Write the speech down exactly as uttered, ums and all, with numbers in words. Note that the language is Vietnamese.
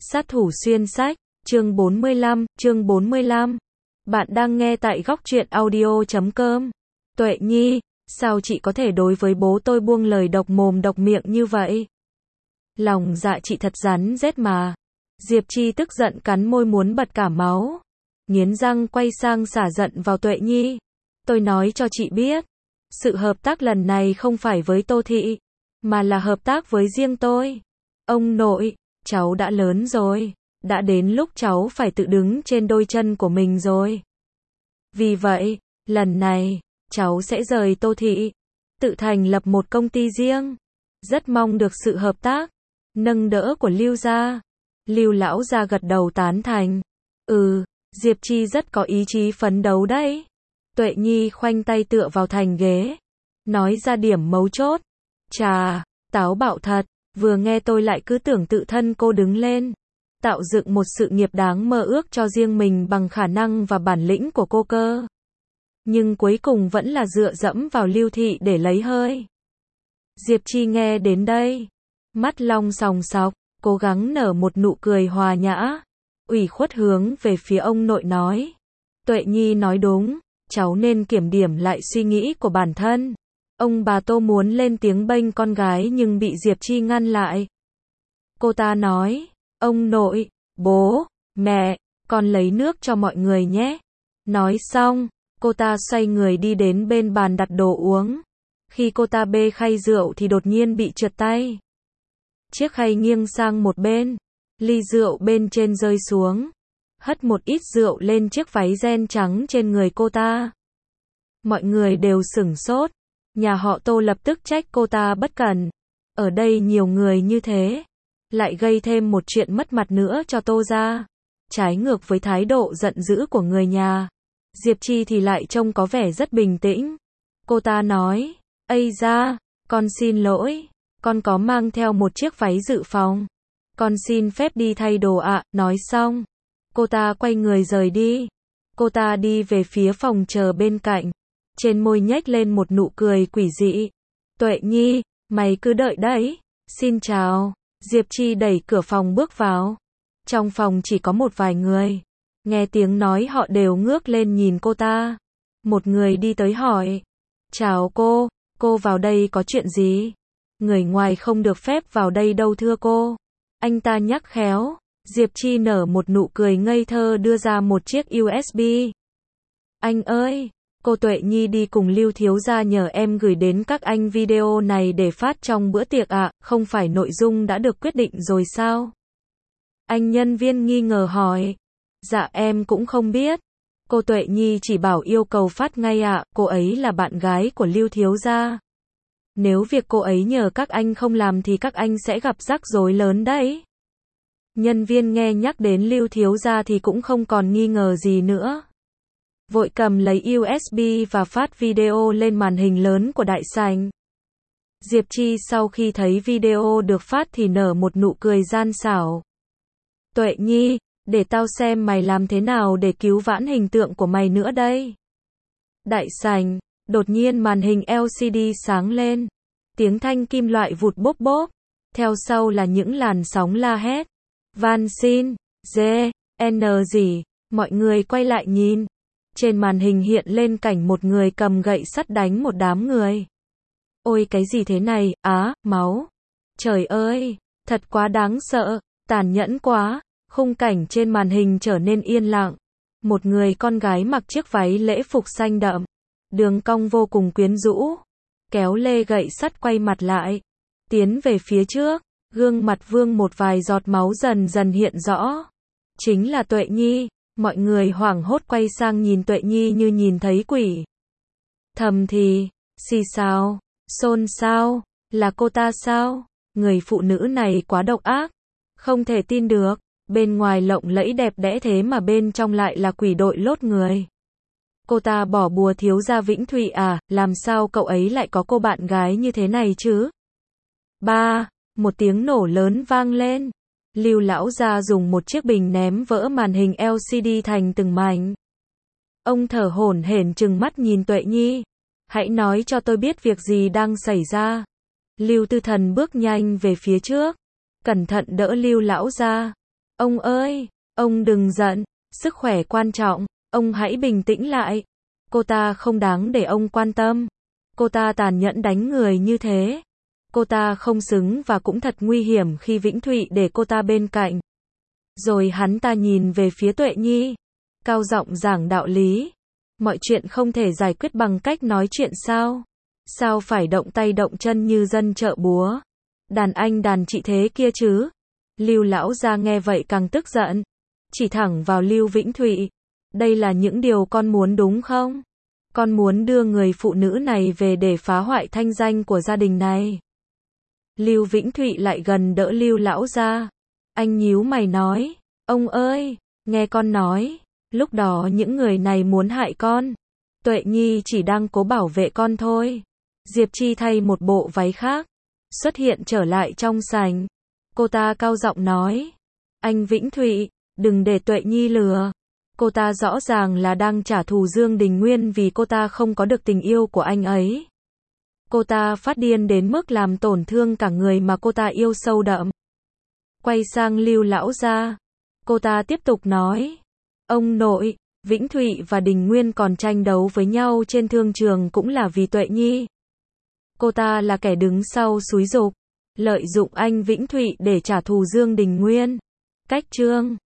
Sát thủ xuyên sách, chương bốn mươi lăm, chương bốn mươi lăm. Bạn đang nghe tại góc truyện audio chấm com. Tuệ Nhi, sao chị có thể đối với bố tôi buông lời độc mồm độc miệng như vậy? Lòng dạ chị thật rắn rết mà. Diệp Chi tức giận cắn môi muốn bật cả máu. Nghiến răng quay sang xả giận vào Tuệ Nhi. Tôi nói cho chị biết, sự hợp tác lần này không phải với Tô Thị, mà là hợp tác với riêng tôi. Ông nội, cháu đã lớn rồi, đã đến lúc cháu phải tự đứng trên đôi chân của mình rồi. Vì vậy, lần này, cháu sẽ rời Tô Thị, tự thành lập một công ty riêng. Rất mong được sự hợp tác, nâng đỡ của Lưu gia. Lưu lão gia gật đầu tán thành. Ừ, Diệp Chi rất có ý chí phấn đấu đấy. Tuệ Nhi khoanh tay tựa vào thành ghế, nói ra điểm mấu chốt. Chà, táo bạo thật, vừa nghe tôi lại cứ tưởng tự thân cô đứng lên, tạo dựng một sự nghiệp đáng mơ ước cho riêng mình bằng khả năng và bản lĩnh của cô cơ. Nhưng cuối cùng vẫn là dựa dẫm vào Lưu Thị để lấy hơi. Diệp Chi nghe đến đây, mắt long sòng sọc, cố gắng nở một nụ cười hòa nhã, ủy khuất hướng về phía ông nội nói. Tuệ Nhi nói đúng, cháu nên kiểm điểm lại suy nghĩ của bản thân. Ông bà Tô muốn lên tiếng bênh con gái nhưng bị Diệp Chi ngăn lại. Cô ta nói, ông nội, bố, mẹ, con lấy nước cho mọi người nhé. Nói xong, cô ta xoay người đi đến bên bàn đặt đồ uống. Khi cô ta bê khay rượu thì đột nhiên bị trượt tay. Chiếc khay nghiêng sang một bên, ly rượu bên trên rơi xuống, hất một ít rượu lên chiếc váy ren trắng trên người cô ta. Mọi người đều sửng sốt. Nhà họ Tô lập tức trách cô ta bất cẩn. Ở đây nhiều người như thế, lại gây thêm một chuyện mất mặt nữa cho Tô gia. Trái ngược với thái độ giận dữ của người nhà, Diệp Chi thì lại trông có vẻ rất bình tĩnh. Cô ta nói, ây da, con xin lỗi, con có mang theo một chiếc váy dự phòng. Con xin phép đi thay đồ ạ. Nói xong, cô ta quay người rời đi. Cô ta đi về phía phòng chờ bên cạnh. Trên môi nhếch lên một nụ cười quỷ dị. Tuệ Nhi, mày cứ đợi đấy. Xin chào. Diệp Chi đẩy cửa phòng bước vào. Trong phòng chỉ có một vài người. Nghe tiếng nói họ đều ngước lên nhìn cô ta. Một người đi tới hỏi. Chào cô, cô vào đây có chuyện gì? Người ngoài không được phép vào đây đâu thưa cô. Anh ta nhắc khéo. Diệp Chi nở một nụ cười ngây thơ đưa ra một chiếc u ét bê. Anh ơi, cô Tuệ Nhi đi cùng Lưu thiếu gia nhờ em gửi đến các anh video này để phát trong bữa tiệc ạ, à, không phải nội dung đã được quyết định rồi sao? Anh nhân viên nghi ngờ hỏi. Dạ em cũng không biết. Cô Tuệ Nhi chỉ bảo yêu cầu phát ngay ạ, à, cô ấy là bạn gái của Lưu thiếu gia. Nếu việc cô ấy nhờ các anh không làm thì các anh sẽ gặp rắc rối lớn đấy. Nhân viên nghe nhắc đến Lưu thiếu gia thì cũng không còn nghi ngờ gì nữa. Vội cầm lấy u ét bê và phát video lên màn hình lớn của đại sảnh. Diệp Chi sau khi thấy video được phát thì nở một nụ cười gian xảo. Tuệ Nhi, để tao xem mày làm thế nào để cứu vãn hình tượng của mày nữa đây. Đại sảnh, đột nhiên màn hình lờ xê đê sáng lên. Tiếng thanh kim loại vụt bốp bốp. Theo sau là những làn sóng la hét. Van xin, dê, n gì, mọi người quay lại nhìn. Trên màn hình hiện lên cảnh một người cầm gậy sắt đánh một đám người. Ôi cái gì thế này, á, máu. Trời ơi, thật quá đáng sợ, tàn nhẫn quá. Khung cảnh trên màn hình trở nên yên lặng. Một người con gái mặc chiếc váy lễ phục xanh đậm, đường cong vô cùng quyến rũ, kéo lê gậy sắt quay mặt lại, tiến về phía trước, gương mặt vương một vài giọt máu dần dần hiện rõ. Chính là Tuệ Nhi. Mọi người hoảng hốt quay sang nhìn Tuệ Nhi như nhìn thấy quỷ. Thầm thì, xì xào, xôn xao, là cô ta sao? Người phụ nữ này quá độc ác. Không thể tin được, bên ngoài lộng lẫy đẹp đẽ thế mà bên trong lại là quỷ đội lốt người. Cô ta bỏ bùa thiếu gia Vĩnh Thụy à, làm sao cậu ấy lại có cô bạn gái như thế này chứ? Ba, một tiếng nổ lớn vang lên. Lưu lão gia dùng một chiếc bình ném vỡ màn hình lờ xê đê thành từng mảnh. Ông thở hổn hển trừng mắt nhìn Tuệ Nhi. Hãy nói cho tôi biết việc gì đang xảy ra. Lưu Tư Thần bước nhanh về phía trước, cẩn thận đỡ Lưu lão gia. Ông ơi, ông đừng giận, sức khỏe quan trọng, ông hãy bình tĩnh lại. Cô ta không đáng để ông quan tâm. Cô ta tàn nhẫn đánh người như thế. Cô ta không xứng và cũng thật nguy hiểm khi Vĩnh Thụy để cô ta bên cạnh. Rồi hắn ta nhìn về phía Tuệ Nhi, cao giọng giảng đạo lý. Mọi chuyện không thể giải quyết bằng cách nói chuyện sao? Sao phải động tay động chân như dân chợ búa? Đàn anh đàn chị thế kia chứ? Lưu lão gia nghe vậy càng tức giận, chỉ thẳng vào Lưu Vĩnh Thụy. Đây là những điều con muốn đúng không? Con muốn đưa người phụ nữ này về để phá hoại thanh danh của gia đình này. Lưu Vĩnh Thụy lại gần đỡ Lưu lão gia. Anh nhíu mày nói, ông ơi, nghe con nói, lúc đó những người này muốn hại con. Tuệ Nhi chỉ đang cố bảo vệ con thôi. Diệp Chi thay một bộ váy khác, xuất hiện trở lại trong sảnh. Cô ta cao giọng nói, anh Vĩnh Thụy, đừng để Tuệ Nhi lừa. Cô ta rõ ràng là đang trả thù Dương Đình Nguyên vì cô ta không có được tình yêu của anh ấy. Cô ta phát điên đến mức làm tổn thương cả người mà cô ta yêu sâu đậm. Quay sang Lưu lão gia, cô ta tiếp tục nói, ông nội, Vĩnh Thụy và Đình Nguyên còn tranh đấu với nhau trên thương trường cũng là vì Tuệ Nhi. Cô ta là kẻ đứng sau xúi giục, lợi dụng anh Vĩnh Thụy để trả thù Dương Đình Nguyên. Cách chương